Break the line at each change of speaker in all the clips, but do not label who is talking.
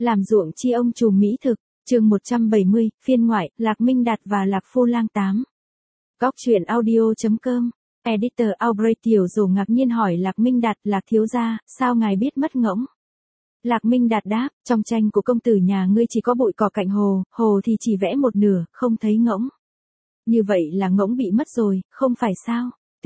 Làm ruộng chi ông trùm mỹ thực, chương 170, phiên ngoại, Lạc Minh Đạt và Lạc Phu Lang 8. Góc truyện audio.com, Editor Aubrey Tiểu Dồ ngạc nhiên hỏi Lạc Minh Đạt, Lạc thiếu gia, sao ngài biết mất ngỗng? Lạc Minh Đạt đáp, trong tranh của công tử nhà ngươi chỉ có bụi cỏ cạnh hồ, hồ thì chỉ vẽ một nửa, không thấy ngỗng. Như vậy là ngỗng bị mất rồi, không phải sao?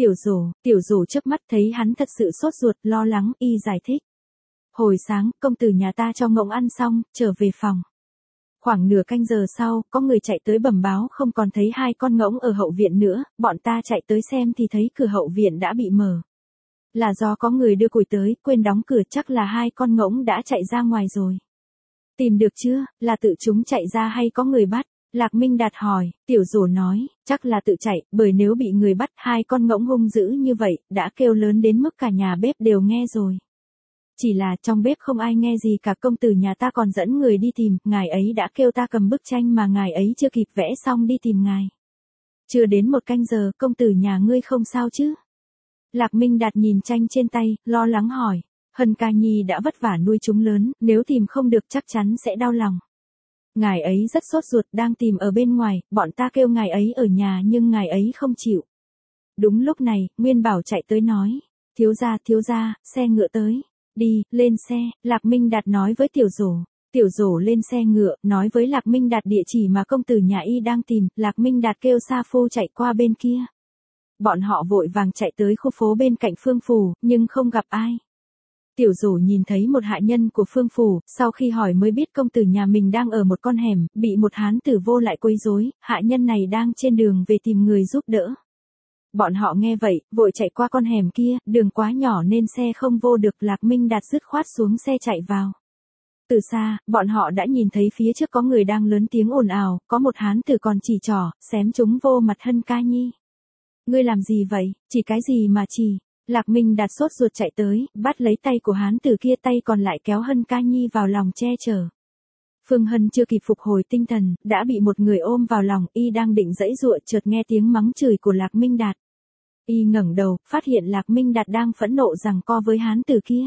Tiểu Dồ chớp mắt thấy hắn thật sự sốt ruột, lo lắng, y giải thích. Hồi sáng, công tử nhà ta cho ngỗng ăn xong, trở về phòng. Khoảng nửa canh giờ sau, có người chạy tới bẩm báo không còn thấy hai con ngỗng ở hậu viện nữa, bọn ta chạy tới xem thì thấy cửa hậu viện đã bị mở. Là do có người đưa củi tới, quên đóng cửa, chắc là hai con ngỗng đã chạy ra ngoài rồi. Tìm được chưa, là tự chúng chạy ra hay có người bắt? Lạc Minh Đạt hỏi, Tiểu Dồ nói, chắc là tự chạy, bởi nếu bị người bắt, hai con ngỗng hung dữ như vậy, đã kêu lớn đến mức cả nhà bếp đều nghe rồi. Chỉ là trong bếp không ai nghe gì cả, công tử nhà ta còn dẫn người đi tìm, ngài ấy đã kêu ta cầm bức tranh mà ngài ấy chưa kịp vẽ xong đi tìm ngài. Chưa đến một canh giờ, công tử nhà ngươi không sao chứ? Lạc Minh Đạt nhìn tranh trên tay, lo lắng hỏi, Hân Ca Nhi đã vất vả nuôi chúng lớn, nếu tìm không được chắc chắn sẽ đau lòng. Ngài ấy rất sốt ruột, đang tìm ở bên ngoài, bọn ta kêu ngài ấy ở nhà nhưng ngài ấy không chịu. Đúng lúc này, Nguyên Bảo chạy tới nói, thiếu gia, xe ngựa tới. Đi, lên xe, Lạc Minh Đạt nói với Tiểu Dồ. Tiểu Dồ lên xe ngựa, nói với Lạc Minh Đạt địa chỉ mà công tử nhà y đang tìm, Lạc Minh Đạt kêu Sa Phu chạy qua bên kia. Bọn họ vội vàng chạy tới khu phố bên cạnh Phương Phủ, nhưng không gặp ai. Tiểu Dồ nhìn thấy một hạ nhân của Phương Phủ, sau khi hỏi mới biết công tử nhà mình đang ở một con hẻm, bị một hán tử vô lại quấy rối, hạ nhân này đang trên đường về tìm người giúp đỡ. Bọn họ nghe vậy, vội chạy qua con hẻm kia, đường quá nhỏ nên xe không vô được, Lạc Minh Đạt dứt khoát xuống xe chạy vào. Từ xa, bọn họ đã nhìn thấy phía trước có người đang lớn tiếng ồn ào, có một hán tử còn chỉ trỏ, xém chúng vô mặt Hân Ca Nhi. Ngươi làm gì vậy, chỉ cái gì mà chỉ? Lạc Minh Đạt sốt ruột chạy tới, bắt lấy tay của hán tử kia, tay còn lại kéo Hân Ca Nhi vào lòng che chở. Phương Hân chưa kịp phục hồi tinh thần, đã bị một người ôm vào lòng, y đang định giãy giụa chợt nghe tiếng mắng chửi của Lạc Minh Đạt. Y ngẩng đầu, phát hiện Lạc Minh Đạt đang phẫn nộ giằng co với hán tử kia.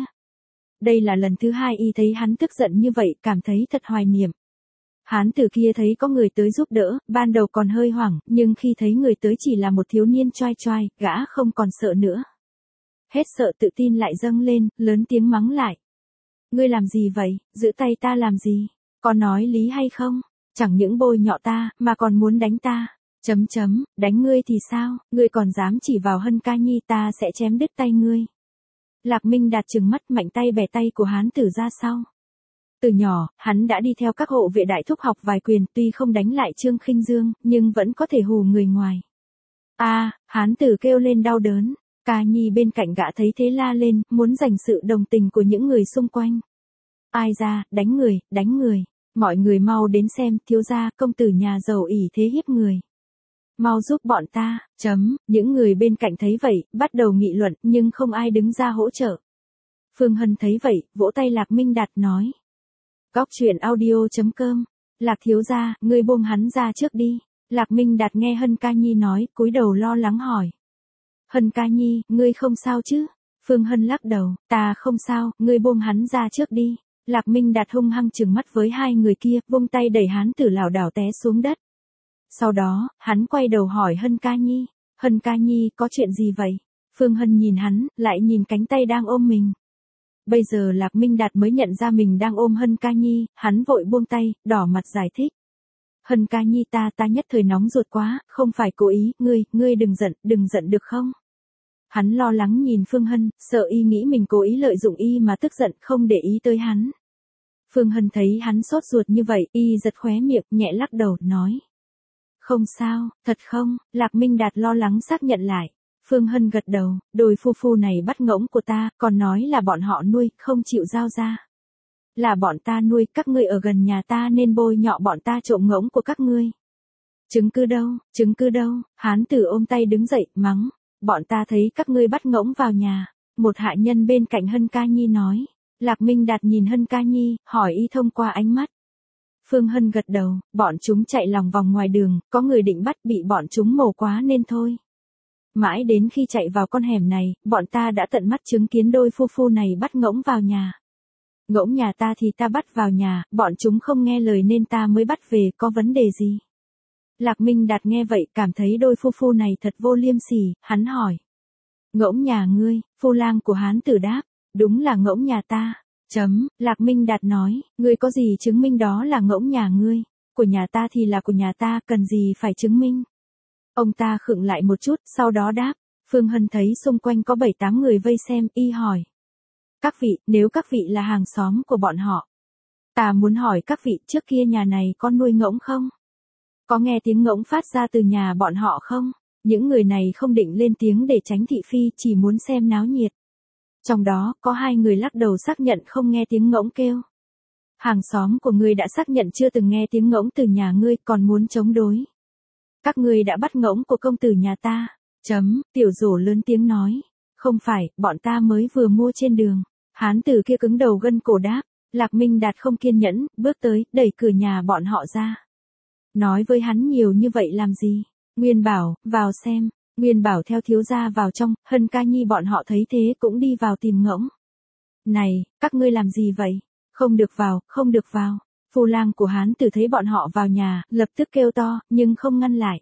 Đây là lần thứ hai y thấy hắn tức giận như vậy, cảm thấy thật hoài niệm. Hán tử kia thấy có người tới giúp đỡ, ban đầu còn hơi hoảng, nhưng khi thấy người tới chỉ là một thiếu niên choai choai, gã không còn sợ nữa. Hết sợ tự tin lại dâng lên, lớn tiếng mắng lại. Ngươi làm gì vậy, giữ tay ta làm gì? Có nói lý hay không? Chẳng những bôi nhọ ta, mà còn muốn đánh ta. Đánh ngươi thì sao, ngươi còn dám chỉ vào Hân Ca Nhi, ta sẽ chém đứt tay ngươi. Lạc Minh Đạt trừng mắt mạnh tay bẻ tay của hán tử ra sau. Từ nhỏ, hắn đã đi theo các hộ vệ đại thúc học vài quyền, tuy không đánh lại Trương Khinh Dương, nhưng vẫn có thể hù người ngoài. Hán tử kêu lên đau đớn, Ca Nhi bên cạnh gã thấy thế la lên, muốn giành sự đồng tình của những người xung quanh. Ai ra, đánh người, mọi người mau đến xem, thiếu gia, công tử nhà giàu ỷ thế hiếp người. Mau giúp bọn ta, những người bên cạnh thấy vậy, bắt đầu nghị luận, nhưng không ai đứng ra hỗ trợ. Phương Hân thấy vậy, vỗ tay Lạc Minh Đạt nói. Góc truyện audio.com, Lạc thiếu gia, ngươi buông hắn ra trước đi. Lạc Minh Đạt nghe Hân Ca Nhi nói, cúi đầu lo lắng hỏi. Hân Ca Nhi, ngươi không sao chứ? Phương Hân lắc đầu, ta không sao, ngươi buông hắn ra trước đi. Lạc Minh Đạt hung hăng trừng mắt với hai người kia, vung tay đẩy hán tử lảo đảo té xuống đất. Sau đó, hắn quay đầu hỏi Hân Ca Nhi. Hân Ca Nhi, có chuyện gì vậy? Phương Hân nhìn hắn, lại nhìn cánh tay đang ôm mình. Bây giờ Lạc Minh Đạt mới nhận ra mình đang ôm Hân Ca Nhi, hắn vội buông tay, đỏ mặt giải thích. Hân Ca Nhi, ta nhất thời nóng ruột quá, không phải cố ý, ngươi đừng giận được không? Hắn lo lắng nhìn Phương Hân, sợ y nghĩ mình cố ý lợi dụng y mà tức giận, không để ý tới hắn. Phương Hân thấy hắn sốt ruột như vậy, y giật khóe miệng, nhẹ lắc đầu, nói. Không sao, thật không? Lạc Minh Đạt lo lắng xác nhận lại. Phương Hân gật đầu, đôi phu phu này bắt ngỗng của ta, còn nói là bọn họ nuôi, không chịu giao ra. Là bọn ta nuôi, các ngươi ở gần nhà ta nên bôi nhọ bọn ta trộm ngỗng của các ngươi. Chứng cứ đâu, hán tử ôm tay đứng dậy, mắng. Bọn ta thấy các ngươi bắt ngỗng vào nhà. Một hạ nhân bên cạnh Hân Ca Nhi nói. Lạc Minh Đạt nhìn Hân Ca Nhi, hỏi y thông qua ánh mắt. Phương Hân gật đầu, bọn chúng chạy lòng vòng ngoài đường, có người định bắt, bị bọn chúng mổ quá nên thôi. Mãi đến khi chạy vào con hẻm này, bọn ta đã tận mắt chứng kiến đôi phu phu này bắt ngỗng vào nhà. Ngỗng nhà ta thì ta bắt vào nhà, bọn chúng không nghe lời nên ta mới bắt về, có vấn đề gì? Lạc Minh Đạt nghe vậy cảm thấy đôi phu phu này thật vô liêm sỉ, hắn hỏi. Ngỗng nhà ngươi, phu lang của hán tử đáp, đúng là ngỗng nhà ta. Lạc Minh Đạt nói, ngươi có gì chứng minh đó là ngỗng nhà ngươi, của nhà ta thì là của nhà ta, cần gì phải chứng minh. Ông ta khựng lại một chút, sau đó đáp, Phương Hân thấy xung quanh có 7-8 người vây xem, y hỏi. Các vị, nếu các vị là hàng xóm của bọn họ, ta muốn hỏi các vị trước kia nhà này có nuôi ngỗng không? Có nghe tiếng ngỗng phát ra từ nhà bọn họ không? Những người này không định lên tiếng để tránh thị phi, chỉ muốn xem náo nhiệt. Trong đó, có 2 người lắc đầu xác nhận không nghe tiếng ngỗng kêu. Hàng xóm của ngươi đã xác nhận chưa từng nghe tiếng ngỗng từ nhà ngươi, còn muốn chống đối. Các ngươi đã bắt ngỗng của công tử nhà ta. Tiểu Dỗ lớn tiếng nói. Không phải, bọn ta mới vừa mua trên đường. Hán tử kia cứng đầu gân cổ đáp. Lạc Minh Đạt không kiên nhẫn, bước tới, đẩy cửa nhà bọn họ ra. Nói với hắn nhiều như vậy làm gì? Nguyên Bảo, vào xem. Nguyên Bảo theo thiếu gia vào trong, Hân Ca Nhi bọn họ thấy thế cũng đi vào tìm ngỗng. Này, các ngươi làm gì vậy? Không được vào, không được vào. Phu lang của hán tử thấy bọn họ vào nhà, lập tức kêu to, nhưng không ngăn lại.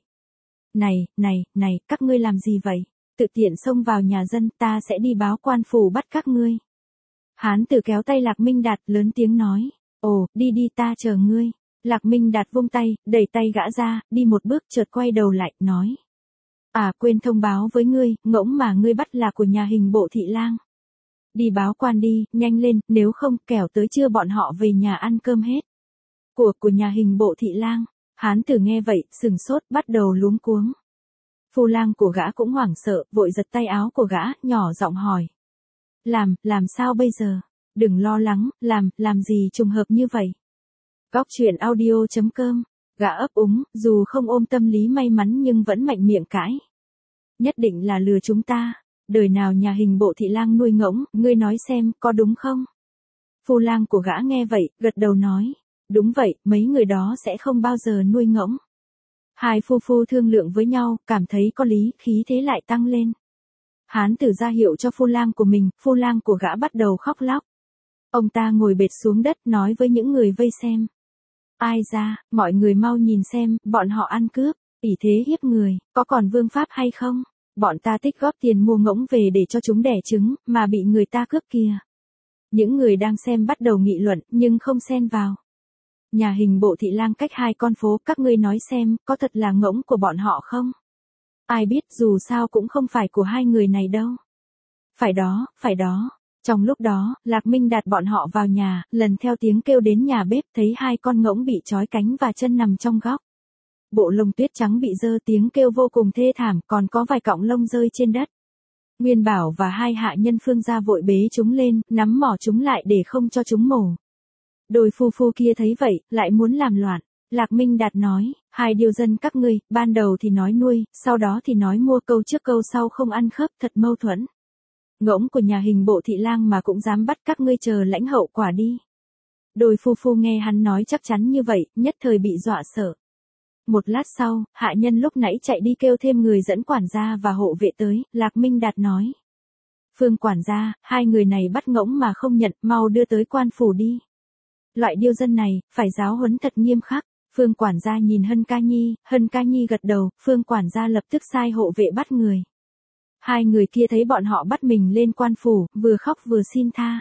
Này, các ngươi làm gì vậy? Tự tiện xông vào nhà dân, ta sẽ đi báo quan phủ bắt các ngươi. Hán tử kéo tay Lạc Minh Đạt, lớn tiếng nói. Ồ, đi ta chờ ngươi. Lạc Minh Đạt vung tay, đẩy tay gã ra, đi một bước chợt quay đầu lại, nói. À, quên thông báo với ngươi, ngỗng mà ngươi bắt là của nhà hình bộ thị lang. Đi báo quan đi, nhanh lên, nếu không kẻo tới trưa bọn họ về nhà ăn cơm hết. Của nhà hình bộ thị lang. Hán tử nghe vậy, sừng sốt, bắt đầu luống cuống. Phu lang của gã cũng hoảng sợ, vội giật tay áo của gã, nhỏ giọng hỏi. Làm sao bây giờ? Đừng lo lắng, làm gì trùng hợp như vậy? Góc truyện audio.com. Gã ấp úng, dù không ôm tâm lý may mắn nhưng vẫn mạnh miệng cãi. Nhất định là lừa chúng ta. Đời nào nhà hình bộ thị lang nuôi ngỗng, ngươi nói xem, có đúng không? Phu lang của gã nghe vậy, gật đầu nói. Đúng vậy, mấy người đó sẽ không bao giờ nuôi ngỗng. Hai phu thương lượng với nhau, cảm thấy có lý, khí thế lại tăng lên. Hán tử ra hiệu cho phu lang của mình, phu lang của gã bắt đầu khóc lóc. Ông ta ngồi bệt xuống đất nói với những người vây xem. Ai ra, mọi người mau nhìn xem, bọn họ ăn cướp, ỷ thế hiếp người, có còn vương pháp hay không? Bọn ta tích góp tiền mua ngỗng về để cho chúng đẻ trứng, mà bị người ta cướp kìa. Những người đang xem bắt đầu nghị luận, nhưng không xen vào. Nhà hình bộ thị lang cách 2 con phố, các ngươi nói xem, có thật là ngỗng của bọn họ không? Ai biết, dù sao cũng không phải của 2 người này đâu. Phải đó. Trong lúc đó, Lạc Minh Đạt bọn họ vào nhà, lần theo tiếng kêu đến nhà bếp, thấy 2 con ngỗng bị trói cánh và chân nằm trong góc. Bộ lông tuyết trắng bị dơ, tiếng kêu vô cùng thê thảm, còn có vài cọng lông rơi trên đất. Nguyên Bảo và 2 hạ nhân Phương gia vội bế chúng lên, nắm mỏ chúng lại để không cho chúng mổ. Đôi phu kia thấy vậy, lại muốn làm loạn. Lạc Minh Đạt nói, 2 điều dân các ngươi, ban đầu thì nói nuôi, sau đó thì nói mua, câu trước câu sau không ăn khớp, thật mâu thuẫn. Ngỗng của nhà hình bộ thị lang mà cũng dám bắt, các ngươi chờ lãnh hậu quả đi. Đôi phu nghe hắn nói chắc chắn như vậy, nhất thời bị dọa sợ. Một lát sau, hạ nhân lúc nãy chạy đi kêu thêm người dẫn quản gia và hộ vệ tới, Lạc Minh Đạt nói. Phương quản gia, 2 người này bắt ngỗng mà không nhận, mau đưa tới quan phủ đi. Loại điêu dân này, phải giáo huấn thật nghiêm khắc. Phương quản gia nhìn Hân Ca Nhi gật đầu, Phương quản gia lập tức sai hộ vệ bắt người. 2 người kia thấy bọn họ bắt mình lên quan phủ, vừa khóc vừa xin tha.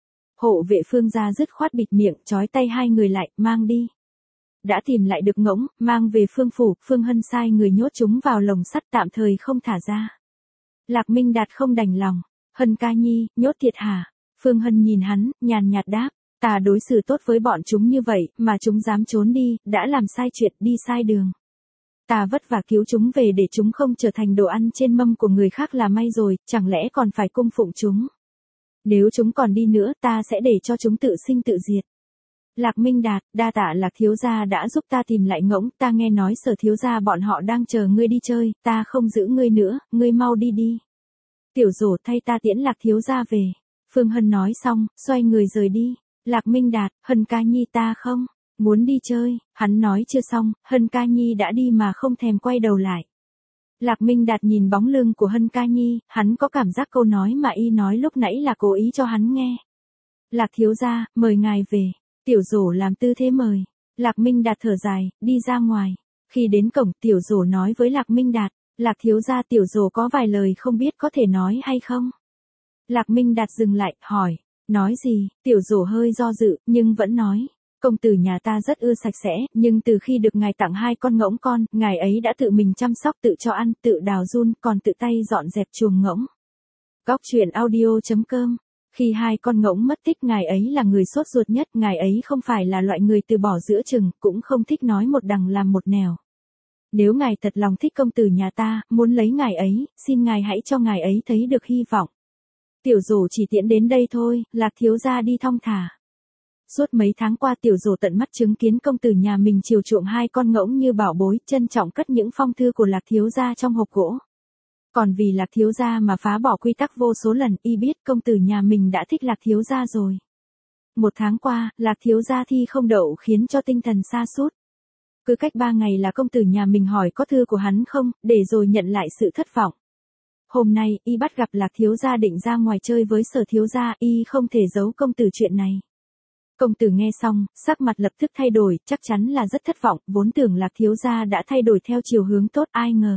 Hộ vệ Phương gia dứt khoát bịt miệng, trói tay 2 người lại, mang đi. Đã tìm lại được ngỗng, mang về Phương phủ, Phương Hân sai người nhốt chúng vào lồng sắt tạm thời không thả ra. Lạc Minh Đạt không đành lòng. Hân Ca Nhi, nhốt thiệt hả? Phương Hân nhìn hắn, nhàn nhạt đáp. Ta đối xử tốt với bọn chúng như vậy, mà chúng dám trốn đi, đã làm sai chuyện, đi sai đường. Ta vất vả cứu chúng về để chúng không trở thành đồ ăn trên mâm của người khác là may rồi, chẳng lẽ còn phải cung phụng chúng. Nếu chúng còn đi nữa, ta sẽ để cho chúng tự sinh tự diệt. Lạc Minh Đạt, đa tạ Lạc thiếu gia đã giúp ta tìm lại ngỗng, ta nghe nói Sở thiếu gia bọn họ đang chờ ngươi đi chơi, ta không giữ ngươi nữa, ngươi mau đi đi. Tiểu Dỗ thay ta tiễn Lạc thiếu gia về. Phương Hân nói xong, xoay người rời đi. Lạc Minh Đạt, Hân Ca Nhi ta không muốn đi chơi, hắn nói chưa xong, Hân Ca Nhi đã đi mà không thèm quay đầu lại. Lạc Minh Đạt nhìn bóng lưng của Hân Ca Nhi, hắn có cảm giác câu nói mà y nói lúc nãy là cố ý cho hắn nghe. Lạc thiếu gia, mời ngài về. Tiểu Dỗ làm tư thế mời. Lạc Minh Đạt thở dài, đi ra ngoài. Khi đến cổng, Tiểu Dỗ nói với Lạc Minh Đạt, Lạc thiếu gia, Tiểu Dỗ có vài lời không biết có thể nói hay không? Lạc Minh Đạt dừng lại, hỏi, nói gì? Tiểu Dỗ hơi do dự, nhưng vẫn nói, công tử nhà ta rất ưa sạch sẽ, nhưng từ khi được ngài tặng 2 con ngỗng con, ngài ấy đã tự mình chăm sóc, tự cho ăn, tự đào giun, còn tự tay dọn dẹp chuồng ngỗng. Góc truyện audio.com. Khi 2 con ngỗng mất tích, ngài ấy là người sốt ruột nhất, ngài ấy không phải là loại người từ bỏ giữa chừng, cũng không thích nói một đằng làm một nẻo. Nếu ngài thật lòng thích công tử nhà ta, muốn lấy ngài ấy, xin ngài hãy cho ngài ấy thấy được hy vọng. Tiểu Dỗ chỉ tiễn đến đây thôi, Lạc thiếu gia đi thong thả. Suốt mấy tháng qua, Tiểu Dỗ tận mắt chứng kiến công tử nhà mình chiều chuộng 2 con ngỗng như bảo bối, trân trọng cất những phong thư của Lạc thiếu gia trong hộp gỗ. Còn vì Lạc thiếu gia mà phá bỏ quy tắc vô số lần, y biết công tử nhà mình đã thích Lạc thiếu gia rồi. 1 tháng qua, Lạc thiếu gia thi không đậu khiến cho tinh thần sa sút. Cứ cách 3 ngày là công tử nhà mình hỏi có thư của hắn không, để rồi nhận lại sự thất vọng. Hôm nay, y bắt gặp Lạc thiếu gia định ra ngoài chơi với Sở thiếu gia, y không thể giấu công tử chuyện này. Công tử nghe xong, sắc mặt lập tức thay đổi, chắc chắn là rất thất vọng, vốn tưởng Lạc thiếu gia đã thay đổi theo chiều hướng tốt, ai ngờ.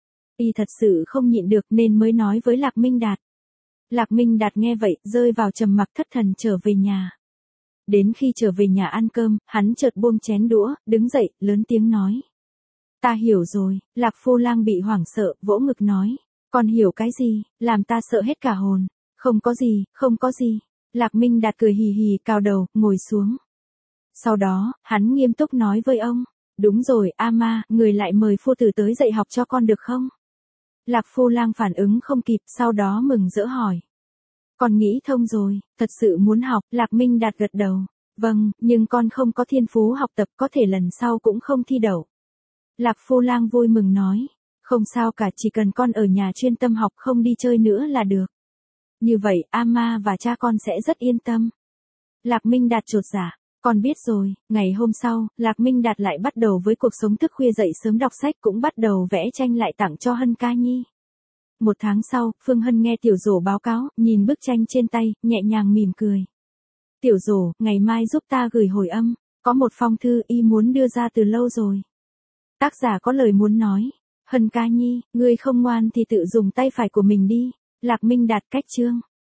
Y thật sự không nhịn được nên mới nói với Lạc Minh Đạt. Lạc Minh Đạt nghe vậy, rơi vào trầm mặc thất thần trở về nhà. Đến khi trở về nhà ăn cơm, hắn chợt buông chén đũa, đứng dậy, lớn tiếng nói. Ta hiểu rồi. Lạc Phu Lang bị hoảng sợ, vỗ ngực nói. Con hiểu cái gì, làm ta sợ hết cả hồn. Không có gì, không có gì. Lạc Minh Đạt cười hì hì, cào đầu, ngồi xuống. Sau đó, hắn nghiêm túc nói với ông. Đúng rồi, ama, người lại mời phu tử tới dạy học cho con được không? Lạc Phu Lang phản ứng không kịp, sau đó mừng rỡ hỏi. Con nghĩ thông rồi, thật sự muốn học. Lạc Minh Đạt gật đầu. Vâng, nhưng con không có thiên phú học tập, có thể lần sau cũng không thi đậu. Lạc Phu Lang vui mừng nói. Không sao cả, chỉ cần con ở nhà chuyên tâm học, không đi chơi nữa là được. Như vậy, ama và cha con sẽ rất yên tâm. Lạc Minh Đạt chột dạ. Con biết rồi. Ngày hôm sau, Lạc Minh Đạt lại bắt đầu với cuộc sống thức khuya dậy sớm đọc sách, cũng bắt đầu vẽ tranh lại tặng cho Hân Ca Nhi. 1 tháng sau, Phương Hân nghe Tiểu Dỗ báo cáo, nhìn bức tranh trên tay, nhẹ nhàng mỉm cười. Tiểu Dỗ, ngày mai giúp ta gửi hồi âm, có một phong thư y muốn đưa ra từ lâu rồi. Tác giả có lời muốn nói. Hân Ca Nhi, ngươi không ngoan thì tự dùng tay phải của mình đi. Lạc Minh Đạt cách chương.